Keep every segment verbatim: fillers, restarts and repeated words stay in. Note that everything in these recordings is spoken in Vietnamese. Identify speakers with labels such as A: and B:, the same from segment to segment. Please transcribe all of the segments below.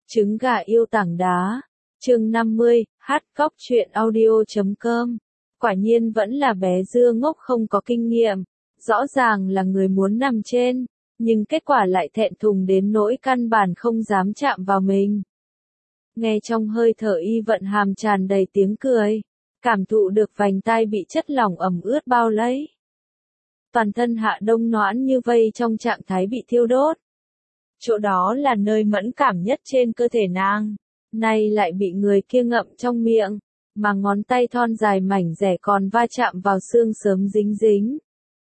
A: Trứng gà yêu tảng đá. Chương năm mươi, hát cóc truyện audio chấm com. Quả nhiên vẫn là bé dưa ngốc không có kinh nghiệm. Rõ ràng là người muốn nằm trên, nhưng kết quả lại thẹn thùng đến nỗi căn bản không dám chạm vào mình. Nghe trong hơi thở Y Vận Hàm tràn đầy tiếng cười, cảm thụ được vành tai bị chất lỏng ẩm ướt bao lấy. Toàn thân Hạ Đông Noãn như vây trong trạng thái bị thiêu đốt. Chỗ đó là nơi mẫn cảm nhất trên cơ thể nàng, nay lại bị người kia ngậm trong miệng, mà ngón tay thon dài mảnh dẻ còn va chạm vào xương sớm dính dính.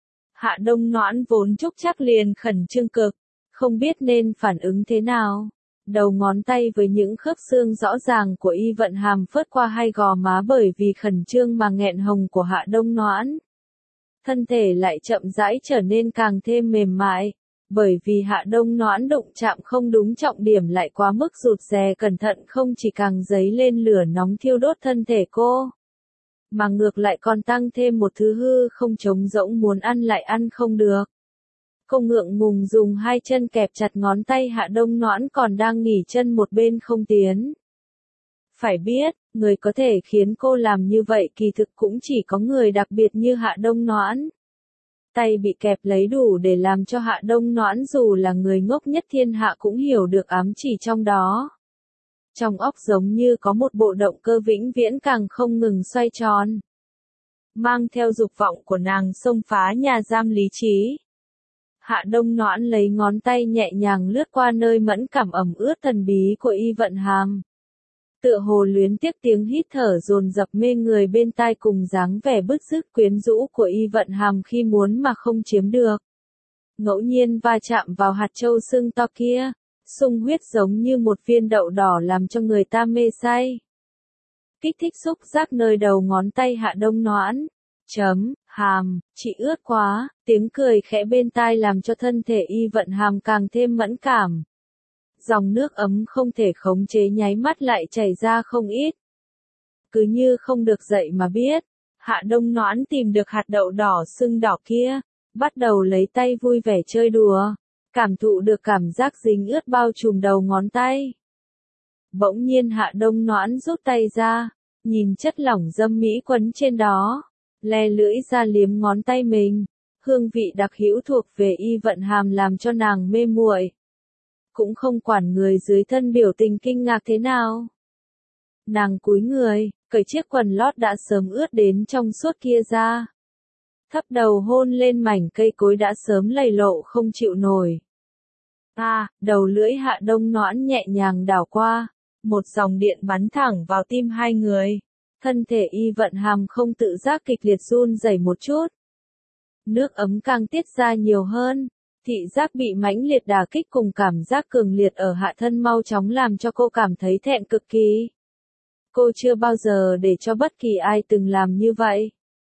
A: Hạ Đông Noãn vốn chúc chắc liền khẩn trương cực, không biết nên phản ứng thế nào. Đầu ngón tay với những khớp xương rõ ràng của Y Vận Hàm phớt qua hai gò má bởi vì khẩn trương mà nghẹn hồng của Hạ Đông Noãn. Thân thể lại chậm rãi trở nên càng thêm mềm mại, bởi vì Hạ Đông Noãn đụng chạm không đúng trọng điểm lại quá mức rụt rè cẩn thận không chỉ càng dấy lên lửa nóng thiêu đốt thân thể cô, mà ngược lại còn tăng thêm một thứ hư không trống rỗng muốn ăn lại ăn không được. Cô ngượng ngùng dùng hai chân kẹp chặt ngón tay Hạ Đông Noãn còn đang nghỉ chân một bên không tiến. Phải biết, người có thể khiến cô làm như vậy kỳ thực cũng chỉ có người đặc biệt như Hạ Đông Noãn. Tay bị kẹp lấy đủ để làm cho Hạ Đông Noãn dù là người ngốc nhất thiên hạ cũng hiểu được ám chỉ trong đó. Trong óc giống như có một bộ động cơ vĩnh viễn càng không ngừng xoay tròn, mang theo dục vọng của nàng xông phá nhà giam lý trí. Hạ Đông Noãn lấy ngón tay nhẹ nhàng lướt qua nơi mẫn cảm ẩm ướt thần bí của Y Vận Hàm. Tựa hồ luyến tiếc tiếng hít thở dồn dập mê người bên tai cùng dáng vẻ bứt rứt quyến rũ của Y Vận Hàm khi muốn mà không chiếm được. Ngẫu nhiên va chạm vào hạt châu sưng to kia, sung huyết giống như một viên đậu đỏ làm cho người ta mê say. Kích thích xúc giác nơi đầu ngón tay Hạ Đông Noãn. Chấm, hàm, chị ướt quá, tiếng cười khẽ bên tai làm cho thân thể Y Vận Hàm càng thêm mẫn cảm. Dòng nước ấm không thể khống chế nháy mắt lại chảy ra không ít. Cứ như không được dậy mà biết, Hạ Đông Noãn tìm được hạt đậu đỏ sưng đỏ kia, bắt đầu lấy tay vui vẻ chơi đùa, cảm thụ được cảm giác dính ướt bao trùm đầu ngón tay. Bỗng nhiên Hạ Đông Noãn rút tay ra, nhìn chất lỏng dâm mỹ quấn trên đó, le lưỡi ra liếm ngón tay mình, hương vị đặc hữu thuộc về Y Vận Hàm làm cho nàng mê muội. Cũng không quản người dưới thân biểu tình kinh ngạc thế nào. Nàng cúi người, cởi chiếc quần lót đã sớm ướt đến trong suốt kia ra. Thấp đầu hôn lên mảnh cây cối đã sớm lầy lộ không chịu nổi. À, đầu lưỡi Hạ Đông Noãn nhẹ nhàng đảo qua, một dòng điện bắn thẳng vào tim hai người. Thân thể Y Vận Hàm không tự giác kịch liệt run rẩy một chút. Nước ấm càng tiết ra nhiều hơn. Thị giác bị mãnh liệt đả kích cùng cảm giác cường liệt ở hạ thân mau chóng làm cho cô cảm thấy thẹn cực kỳ. Cô chưa bao giờ để cho bất kỳ ai từng làm như vậy.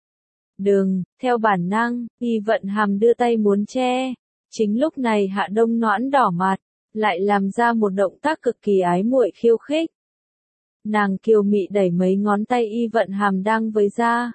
A: Đừng, theo bản năng, Y Vận Hàm đưa tay muốn che. Chính lúc này Hạ Đông Noãn đỏ mặt, lại làm ra một động tác cực kỳ ái muội khiêu khích. Nàng kiều mị đẩy mấy ngón tay Y Vận Hàm đang với ra.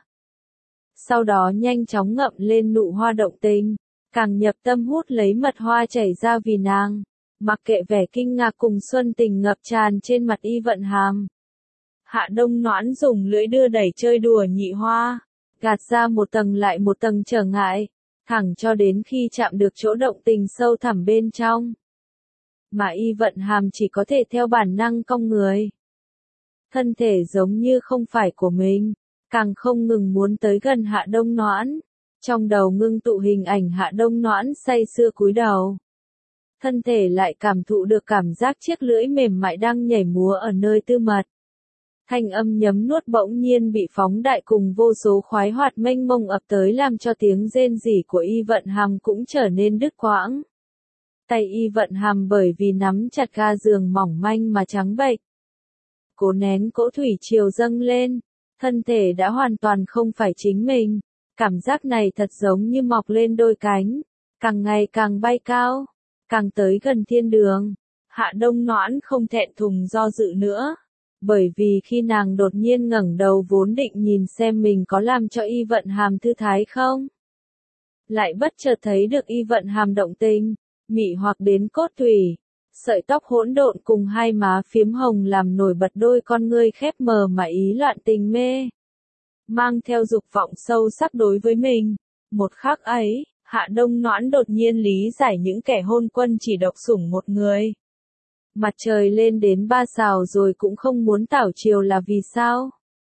A: Sau đó nhanh chóng ngậm lên nụ hoa động tình. Càng nhập tâm hút lấy mật hoa chảy ra vì nàng, mặc kệ vẻ kinh ngạc cùng xuân tình ngập tràn trên mặt Y Vận Hàm. Hạ Đông Noãn dùng lưỡi đưa đẩy chơi đùa nhị hoa, gạt ra một tầng lại một tầng trở ngại, thẳng cho đến khi chạm được chỗ động tình sâu thẳm bên trong. Mà Y Vận Hàm chỉ có thể theo bản năng cong người. Thân thể giống như không phải của mình, càng không ngừng muốn tới gần Hạ Đông Noãn. Trong đầu ngưng tụ hình ảnh Hạ Đông Noãn say sưa cúi đầu. Thân thể lại cảm thụ được cảm giác chiếc lưỡi mềm mại đang nhảy múa ở nơi tư mật. Thanh âm nhấm nuốt bỗng nhiên bị phóng đại cùng vô số khoái hoạt mênh mông ập tới làm cho tiếng rên rỉ của Y Vận Hàm cũng trở nên đứt quãng. Tay Y Vận Hàm bởi vì nắm chặt ga giường mỏng manh mà trắng bệch. Cố nén cỗ thủy triều dâng lên, thân thể đã hoàn toàn không phải chính mình. Cảm giác này thật giống như mọc lên đôi cánh, càng ngày càng bay cao, càng tới gần thiên đường. Hạ Đông Noãn không thẹn thùng do dự nữa, bởi vì khi nàng đột nhiên ngẩng đầu vốn định nhìn xem mình có làm cho Y Vận Hàm thư thái không. Lại bất chợt thấy được Y Vận Hàm động tình, mị hoặc đến cốt tủy, Sợi tóc hỗn độn cùng hai má phiếm hồng làm nổi bật đôi con ngươi khép mờ mà ý loạn tình mê. Mang theo dục vọng sâu sắc đối với mình. Một khắc ấy, Hạ Đông Noãn đột nhiên lý giải những kẻ hôn quân chỉ độc sủng một người. Mặt trời lên đến ba sào rồi cũng không muốn tảo chiều là vì sao?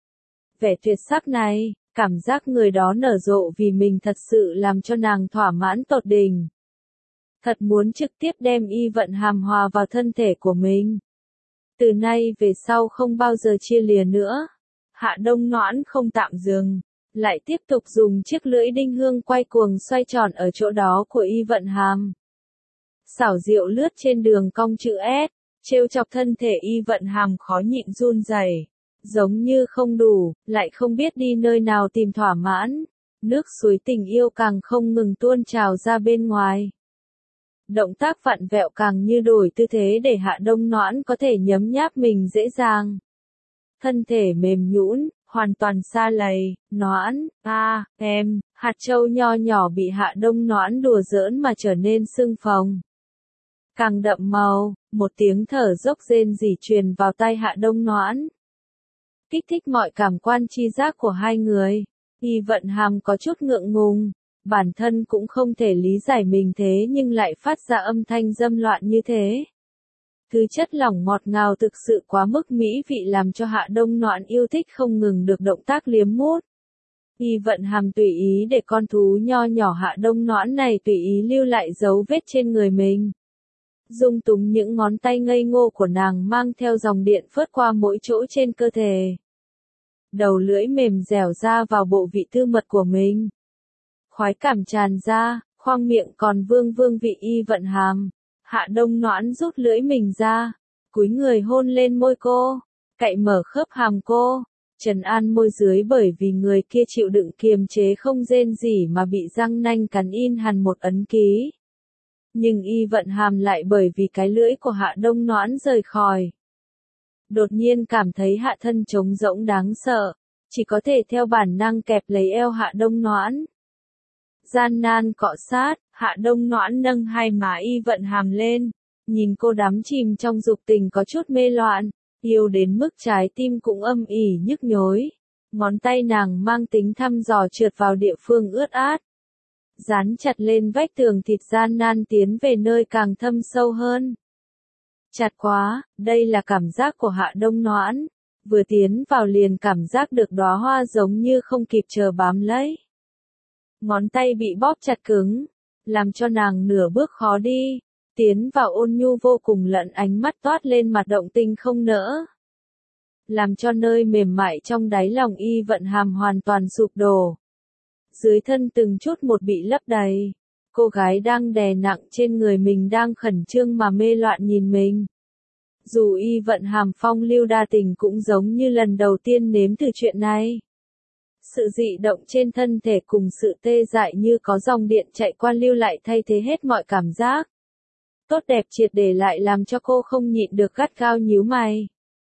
A: Vẻ tuyệt sắc này, cảm giác người đó nở rộ vì mình thật sự làm cho nàng thỏa mãn tột đỉnh. Thật muốn trực tiếp đem y vận hàm hòa vào thân thể của mình. Từ nay về sau không bao giờ chia lìa nữa. Hạ Đông Noãn không tạm dừng, lại tiếp tục dùng chiếc lưỡi đinh hương quay cuồng xoay tròn ở chỗ đó của y vận hàm. Xảo diệu lướt trên đường cong chữ S, trêu chọc thân thể y vận hàm khó nhịn run rẩy, giống như không đủ, lại không biết đi nơi nào tìm thỏa mãn. Nước suối tình yêu càng không ngừng tuôn trào ra bên ngoài. Động tác vặn vẹo càng như đổi tư thế để Hạ Đông Noãn có thể nhấm nháp mình dễ dàng. Thân thể mềm nhũn, hoàn toàn xa lầy, Noãn, a, à, em, hạt châu nho nhỏ bị Hạ Đông Noãn đùa giỡn mà trở nên sưng phồng. Càng đậm màu, một tiếng thở dốc rên rỉ truyền vào tai Hạ Đông Noãn. Kích thích mọi cảm quan chi giác của hai người. Y vận hàm có chút ngượng ngùng, bản thân cũng không thể lý giải mình thế nhưng lại phát ra âm thanh dâm loạn như thế. Thứ chất lỏng ngọt ngào thực sự quá mức mỹ vị làm cho Hạ Đông Noãn yêu thích không ngừng được động tác liếm mút. Y vận hàm tùy ý để con thú nho nhỏ Hạ Đông Noãn này tùy ý lưu lại dấu vết trên người mình. Dung túng những ngón tay ngây ngô của nàng mang theo dòng điện phớt qua mỗi chỗ trên cơ thể. Đầu lưỡi mềm dẻo ra vào bộ vị tư mật của mình. Khoái cảm tràn ra, khoang miệng còn vương vương vị y vận hàm. Hạ Đông Noãn rút lưỡi mình ra, cúi người hôn lên môi cô, cạy mở khớp hàm cô, trấn an môi dưới bởi vì người kia chịu đựng kiềm chế không rên rỉ mà bị răng nanh cắn in hằn một ấn ký. Nhưng y vận hàm lại bởi vì cái lưỡi của Hạ Đông Noãn rời khỏi. Đột nhiên cảm thấy hạ thân trống rỗng đáng sợ, chỉ có thể theo bản năng kẹp lấy eo Hạ Đông Noãn. Gian nan cọ sát, Hạ Đông Noãn nâng hai má y vận hàm lên, nhìn cô đắm chìm trong dục tình có chút mê loạn, yêu đến mức trái tim cũng âm ỉ nhức nhối. Ngón tay nàng mang tính thăm dò trượt vào địa phương ướt át. Dán chặt lên vách tường thịt gian nan tiến về nơi càng thâm sâu hơn. Chặt quá, đây là cảm giác của Hạ Đông Noãn. Vừa tiến vào liền cảm giác được đóa hoa giống như không kịp chờ bám lấy. Ngón tay bị bóp chặt cứng, làm cho nàng nửa bước khó đi. Tiến vào ôn nhu vô cùng lẫn ánh mắt toát lên mặt động tình không nỡ. Làm cho nơi mềm mại trong đáy lòng y vận hàm hoàn toàn sụp đổ. Dưới thân từng chút một bị lấp đầy. Cô gái đang đè nặng trên người mình đang khẩn trương mà mê loạn nhìn mình. Dù y vận hàm phong lưu đa tình cũng giống như lần đầu tiên nếm thử chuyện này. Sự dị động trên thân thể cùng sự tê dại như có dòng điện chạy qua lưu lại thay thế hết mọi cảm giác. Tốt đẹp triệt để lại làm cho cô không nhịn được gắt gao nhíu mày.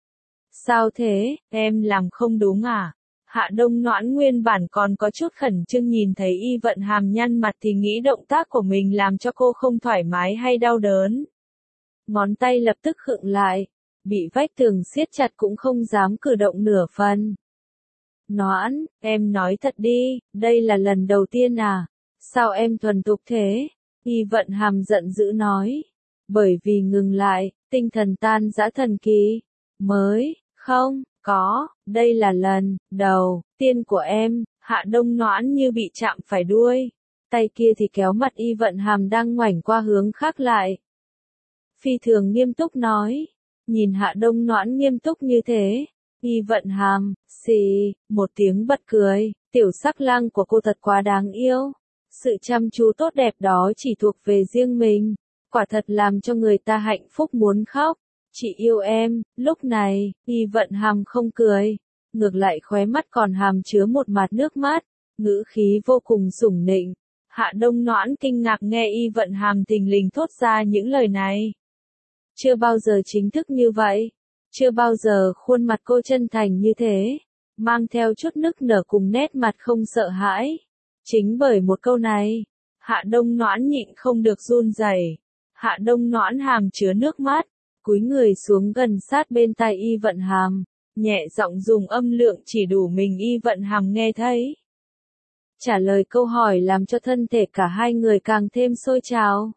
A: Sao thế, em làm không đúng à? Hạ Đông Noãn nguyên bản còn có chút khẩn trương nhìn thấy y vận hàm nhăn mặt thì nghĩ động tác của mình làm cho cô không thoải mái hay đau đớn. Ngón tay lập tức khựng lại, bị vách tường siết chặt cũng không dám cử động nửa phần. Noãn, em nói thật đi, đây là lần đầu tiên à? Sao em thuần thục thế? Y vận hàm giận dữ nói. Bởi vì ngừng lại, tinh thần tan rã thần kỳ. Mới, không, có, đây là lần đầu tiên của em. Hạ Đông Noãn như bị chạm phải đuôi. Tay kia thì kéo mặt y vận hàm đang ngoảnh qua hướng khác lại. Phi thường nghiêm túc nói. Nhìn Hạ Đông Noãn nghiêm túc như thế. Y vận hàm, xì, một tiếng bật cười. Tiểu sắc lang của cô thật quá đáng yêu. Sự chăm chú tốt đẹp đó chỉ thuộc về riêng mình. Quả thật làm cho người ta hạnh phúc muốn khóc. Chị yêu em. Lúc này, y vận hàm không cười. Ngược lại khóe mắt còn hàm chứa một mạt nước mắt. Ngữ khí vô cùng sủng nịnh. Hạ Đông Noãn kinh ngạc nghe y vận hàm thình lình thốt ra những lời này. Chưa bao giờ chính thức như vậy. Chưa bao giờ khuôn mặt cô chân thành như thế. Mang theo chút nức nở cùng nét mặt không sợ hãi. Chính bởi một câu này, Hạ Đông Noãn nhịn không được run rẩy. Hạ Đông Noãn hàm chứa nước mắt, cúi người xuống gần sát bên tai Y Vận Hàm, nhẹ giọng dùng âm lượng chỉ đủ mình Y Vận Hàm nghe thấy. Trả lời câu hỏi làm cho thân thể cả hai người càng thêm sôi trào.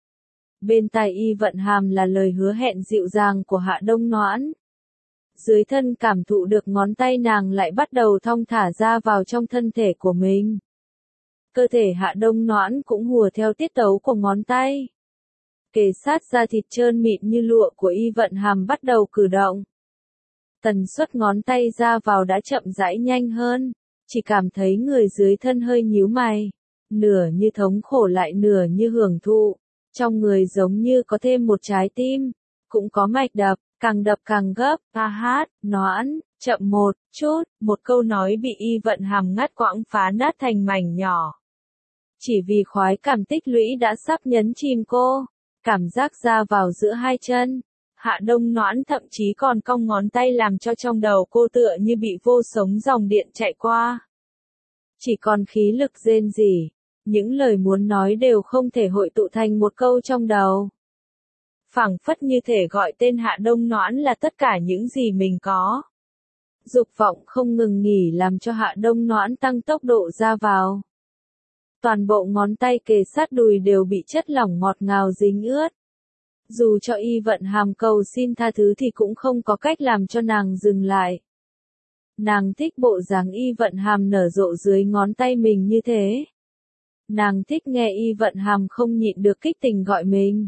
A: Bên tai Y Vận Hàm là lời hứa hẹn dịu dàng của Hạ Đông Noãn. Dưới thân cảm thụ được ngón tay nàng lại bắt đầu thong thả ra vào trong thân thể của mình. Cơ thể Hạ Đông Noãn cũng hùa theo tiết tấu của ngón tay. Kề sát da thịt trơn mịn như lụa của Y Vận Hàm bắt đầu cử động. Tần suất ngón tay ra vào đã chậm rãi nhanh hơn, chỉ cảm thấy người dưới thân hơi nhíu mày, nửa như thống khổ lại nửa như hưởng thụ, trong người giống như có thêm một trái tim, cũng có mạch đập, càng đập càng gấp, a hát, Noãn, chậm một chút, một câu nói bị Y Vận Hàm ngắt quãng phá nát thành mảnh nhỏ. Chỉ vì khoái cảm tích lũy đã sắp nhấn chìm cô, cảm giác ra vào giữa hai chân. Hạ Đông Noãn thậm chí còn cong ngón tay làm cho trong đầu cô tựa như bị vô sống dòng điện chạy qua. Chỉ còn khí lực rên rỉ, những lời muốn nói đều không thể hội tụ thành một câu trong đầu. Phảng phất như thể gọi tên Hạ Đông Noãn là tất cả những gì mình có. Dục vọng không ngừng nghỉ làm cho Hạ Đông Noãn tăng tốc độ ra vào. Toàn bộ ngón tay kề sát đùi đều bị chất lỏng ngọt ngào dính ướt. Dù cho Y Vận Hàm cầu xin tha thứ thì cũng không có cách làm cho nàng dừng lại. Nàng thích bộ dáng Y Vận Hàm nở rộ dưới ngón tay mình như thế. Nàng thích nghe Y Vận Hàm không nhịn được kích tình gọi mình.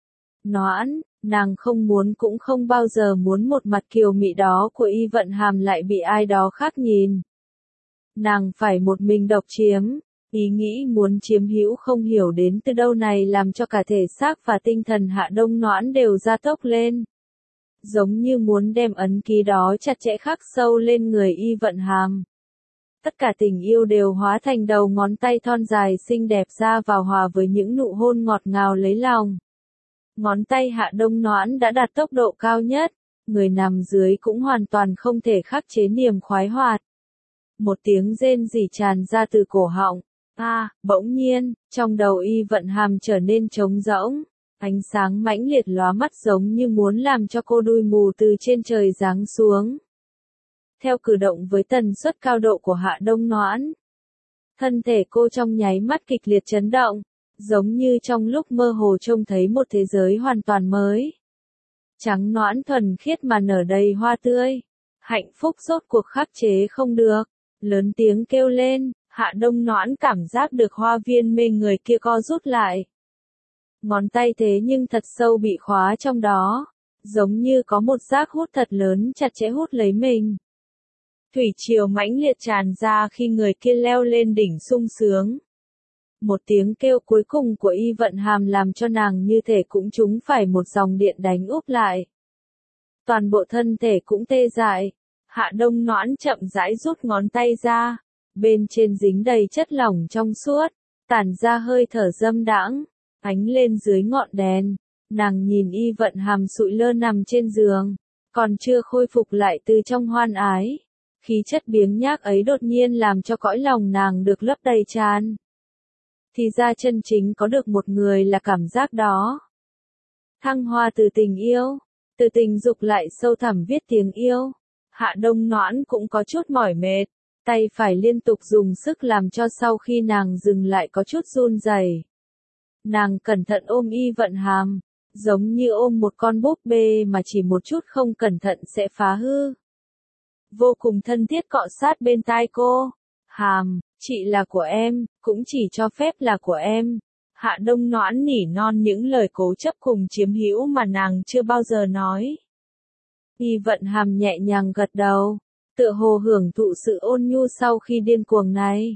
A: Noãn, nàng không muốn cũng không bao giờ muốn một mặt kiều mị đó của Y Vận Hàm lại bị ai đó khác nhìn. Nàng phải một mình độc chiếm. Ý nghĩ muốn chiếm hữu không hiểu đến từ đâu này làm cho cả thể xác và tinh thần Hạ Đông Noãn đều gia tốc lên. Giống như muốn đem ấn ký đó chặt chẽ khắc sâu lên người Y Vận Hàm. Tất cả tình yêu đều hóa thành đầu ngón tay thon dài xinh đẹp ra vào hòa với những nụ hôn ngọt ngào lấy lòng. Ngón tay Hạ Đông Noãn đã đạt tốc độ cao nhất, người nằm dưới cũng hoàn toàn không thể khắc chế niềm khoái hoạt. Một tiếng rên rỉ tràn ra từ cổ họng. A, à, bỗng nhiên, trong đầu Y Vận Hàm trở nên trống rỗng, ánh sáng mãnh liệt lóa mắt giống như muốn làm cho cô đuôi mù từ trên trời giáng xuống. Theo cử động với tần suất cao độ của Hạ Đông Noãn, thân thể cô trong nháy mắt kịch liệt chấn động, giống như trong lúc mơ hồ trông thấy một thế giới hoàn toàn mới. Trắng nõn thuần khiết mà nở đầy hoa tươi, hạnh phúc rốt cuộc khắc chế không được, lớn tiếng kêu lên. Hạ Đông Noãn cảm giác được hoa viên mê người kia co rút lại. Ngón tay thế nhưng thật sâu bị khóa trong đó, giống như có một giác hút thật lớn chặt chẽ hút lấy mình. Thủy triều mãnh liệt tràn ra khi người kia leo lên đỉnh sung sướng. Một tiếng kêu cuối cùng của Y Vận Hàm làm cho nàng như thể cũng trúng phải một dòng điện đánh úp lại. Toàn bộ thân thể cũng tê dại. Hạ Đông Noãn chậm rãi rút ngón tay ra. Bên trên dính đầy chất lỏng trong suốt, tản ra hơi thở dâm đãng, ánh lên dưới ngọn đèn. Nàng nhìn Y Vận Hàm sụi lơ nằm trên giường, còn chưa khôi phục lại từ trong hoan ái. Khí chất biếng nhác ấy đột nhiên làm cho cõi lòng nàng được lấp đầy tràn. Thì ra chân chính có được một người là cảm giác đó. Thăng hoa từ tình yêu, từ tình dục lại sâu thẳm viết tiếng yêu. Hạ Đông Noãn cũng có chút mỏi mệt. Tay phải liên tục dùng sức làm cho sau khi nàng dừng lại có chút run rẩy. Nàng cẩn thận ôm Y Vận Hàm, giống như ôm một con búp bê mà chỉ một chút không cẩn thận sẽ phá hư. Vô cùng thân thiết cọ sát bên tai cô. Hàm, chị là của em, cũng chỉ cho phép là của em. Hạ Đông Noãn nỉ non những lời cố chấp cùng chiếm hữu mà nàng chưa bao giờ nói. Y Vận Hàm nhẹ nhàng gật đầu. Tựa hồ hưởng thụ sự ôn nhu sau khi điên cuồng này.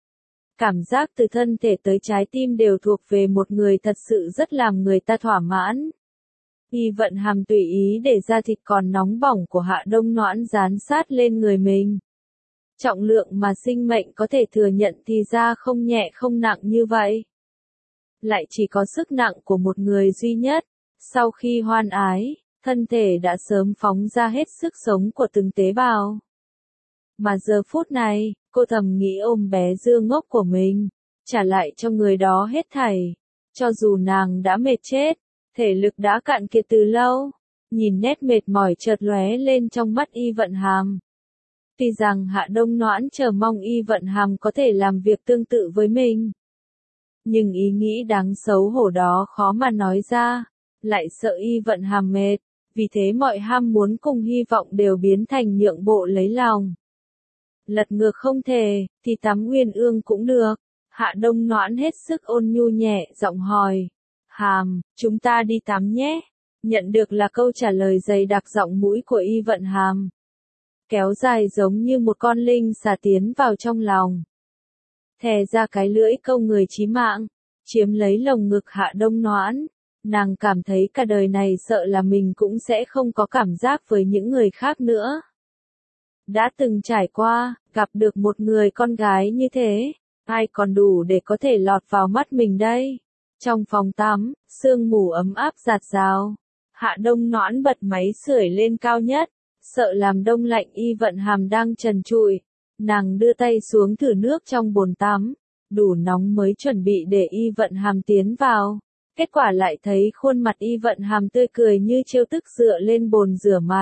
A: Cảm giác từ thân thể tới trái tim đều thuộc về một người thật sự rất làm người ta thỏa mãn. Y Vận Hàm tùy ý để da thịt còn nóng bỏng của Hạ Đông Noãn dán sát lên người mình. Trọng lượng mà sinh mệnh có thể thừa nhận thì ra không nhẹ không nặng như vậy. Lại chỉ có sức nặng của một người duy nhất. Sau khi hoan ái, thân thể đã sớm phóng ra hết sức sống của từng tế bào. Mà giờ phút này, cô thầm nghĩ ôm bé Dương ngốc của mình, trả lại cho người đó hết thảy. cho dù nàng đã mệt chết, thể lực đã cạn kiệt từ lâu, nhìn nét mệt mỏi chợt lóe lên trong mắt Y Vận Hàm. Tuy rằng Hạ Đông Noãn chờ mong Y Vận Hàm có thể làm việc tương tự với mình, nhưng ý nghĩ đáng xấu hổ đó khó mà nói ra, lại sợ Y Vận Hàm mệt, vì thế mọi ham muốn cùng hy vọng đều biến thành nhượng bộ lấy lòng. Lật ngược không thể, thì tắm Uyên Ương cũng được. Hạ Đông Noãn hết sức ôn nhu nhẹ giọng hỏi. Hàm, chúng ta đi tắm nhé. Nhận được là câu trả lời dày đặc giọng mũi của Y Vận Hàm. Kéo dài giống như một con linh xà tiến vào trong lòng. Thè ra cái lưỡi câu người chí mạng, chiếm lấy lồng ngực Hạ Đông Noãn. Nàng cảm thấy cả đời này sợ là mình cũng sẽ không có cảm giác với những người khác nữa. Đã từng trải qua, gặp được một người con gái như thế, ai còn đủ để có thể lọt vào mắt mình đây. Trong phòng tắm, sương mù ấm áp rạt rào. Hạ Đông Noãn bật máy sưởi lên cao nhất, sợ làm đông lạnh Y Vận Hàm đang trần trụi. Nàng đưa tay xuống thử nước trong bồn tắm, đủ nóng mới chuẩn bị để Y Vận Hàm tiến vào. Kết quả lại thấy khuôn mặt Y Vận Hàm tươi cười như trêu tức dựa lên bồn rửa mặt.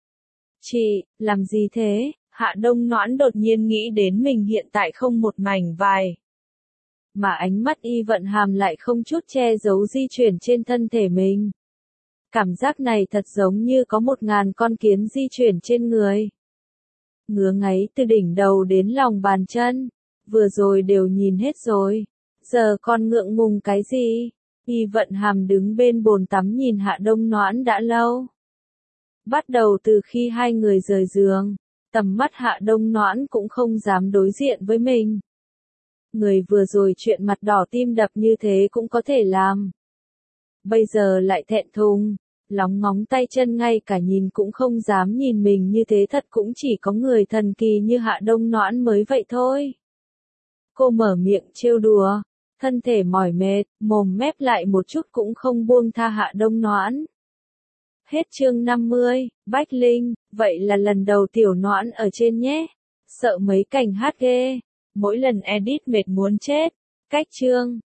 A: Chị, làm gì thế? Hạ Đông Noãn đột nhiên nghĩ đến mình hiện tại không một mảnh vải. Mà ánh mắt Y Vận Hàm lại không chút che giấu di chuyển trên thân thể mình. Cảm giác này thật giống như có một ngàn con kiến di chuyển trên người. Ngứa ngáy từ đỉnh đầu đến lòng bàn chân. Vừa rồi đều nhìn hết rồi. Giờ còn ngượng ngùng cái gì? Y Vận Hàm đứng bên bồn tắm nhìn Hạ Đông Noãn đã lâu. Bắt đầu từ khi hai người rời giường, tầm mắt Hạ Đông Noãn cũng không dám đối diện với mình. Người vừa rồi chuyện mặt đỏ tim đập như thế cũng có thể làm. Bây giờ lại thẹn thùng, lóng ngóng tay chân ngay cả nhìn cũng không dám nhìn mình như thế, thật cũng chỉ có người thần kỳ như Hạ Đông Noãn mới vậy thôi. Cô mở miệng trêu đùa, thân thể mỏi mệt, mồm mép lại một chút cũng không buông tha Hạ Đông Noãn. Hết chương năm mươi, Bách Linh, vậy là lần đầu Tiểu Noãn ở trên nhé. Sợ mấy cảnh hát ghê, mỗi lần edit mệt muốn chết. Cách chương